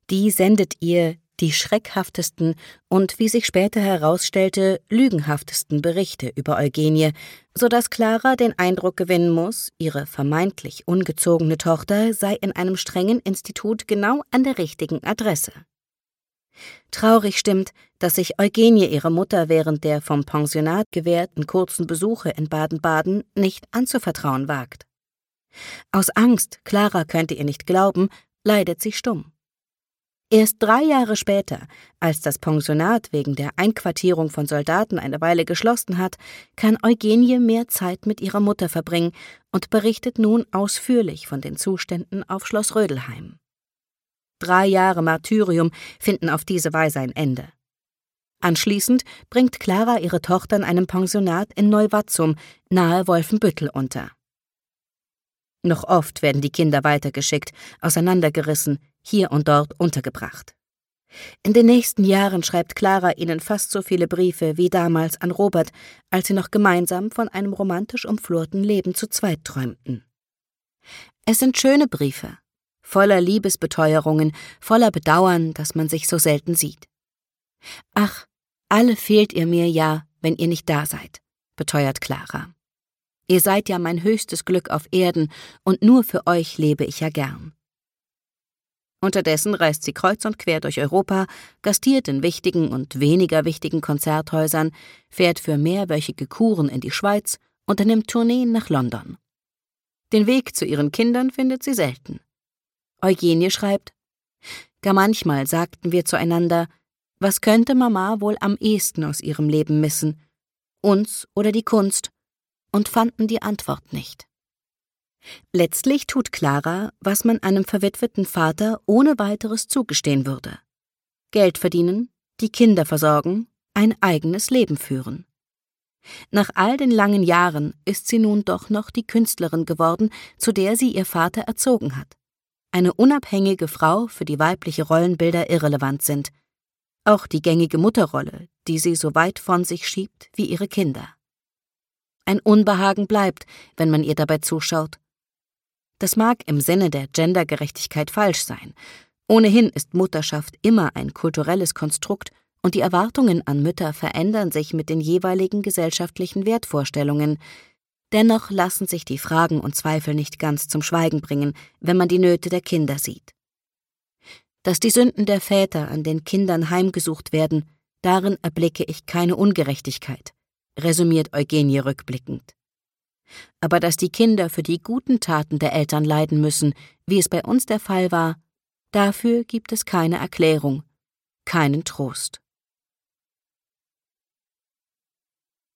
Die sendet ihr die schreckhaftesten und, wie sich später herausstellte, lügenhaftesten Berichte über Eugenie, sodass Clara den Eindruck gewinnen muss, ihre vermeintlich ungezogene Tochter sei in einem strengen Institut genau an der richtigen Adresse. Traurig stimmt, dass sich Eugenie ihre Mutter während der vom Pensionat gewährten kurzen Besuche in Baden-Baden nicht anzuvertrauen wagt. Aus Angst, Clara könnte ihr nicht glauben, leidet sie stumm. Erst 3 Jahre später, als das Pensionat wegen der Einquartierung von Soldaten eine Weile geschlossen hat, kann Eugenie mehr Zeit mit ihrer Mutter verbringen und berichtet nun ausführlich von den Zuständen auf Schloss Rödelheim. 3 Jahre Martyrium finden auf diese Weise ein Ende. Anschließend bringt Clara ihre Tochter in einem Pensionat in Neuwattzum, nahe Wolfenbüttel, unter. Noch oft werden die Kinder weitergeschickt, auseinandergerissen, hier und dort untergebracht. In den nächsten Jahren schreibt Clara ihnen fast so viele Briefe wie damals an Robert, als sie noch gemeinsam von einem romantisch umflorten Leben zu zweit träumten. Es sind schöne Briefe, voller Liebesbeteuerungen, voller Bedauern, dass man sich so selten sieht. »Ach, alle fehlt ihr mir ja, wenn ihr nicht da seid«, beteuert Clara. »Ihr seid ja mein höchstes Glück auf Erden, und nur für euch lebe ich ja gern.« Unterdessen reist sie kreuz und quer durch Europa, gastiert in wichtigen und weniger wichtigen Konzerthäusern, fährt für mehrwöchige Kuren in die Schweiz, unternimmt Tourneen nach London. Den Weg zu ihren Kindern findet sie selten. Eugenie schreibt: »Gar manchmal sagten wir zueinander, was könnte Mama wohl am ehesten aus ihrem Leben missen, uns oder die Kunst, und fanden die Antwort nicht.« Letztlich tut Clara, was man einem verwitweten Vater ohne weiteres zugestehen würde: Geld verdienen, die Kinder versorgen, ein eigenes Leben führen. Nach all den langen Jahren ist sie nun doch noch die Künstlerin geworden, zu der sie ihr Vater erzogen hat. Eine unabhängige Frau, für die weibliche Rollenbilder irrelevant sind. Auch die gängige Mutterrolle, die sie so weit von sich schiebt wie ihre Kinder. Ein Unbehagen bleibt, wenn man ihr dabei zuschaut. Das mag im Sinne der Gendergerechtigkeit falsch sein. Ohnehin ist Mutterschaft immer ein kulturelles Konstrukt und die Erwartungen an Mütter verändern sich mit den jeweiligen gesellschaftlichen Wertvorstellungen. Dennoch lassen sich die Fragen und Zweifel nicht ganz zum Schweigen bringen, wenn man die Nöte der Kinder sieht. Dass die Sünden der Väter an den Kindern heimgesucht werden, darin erblicke ich keine Ungerechtigkeit, resümiert Eugenie rückblickend. Aber dass die Kinder für die guten Taten der Eltern leiden müssen, wie es bei uns der Fall war, dafür gibt es keine Erklärung, keinen Trost.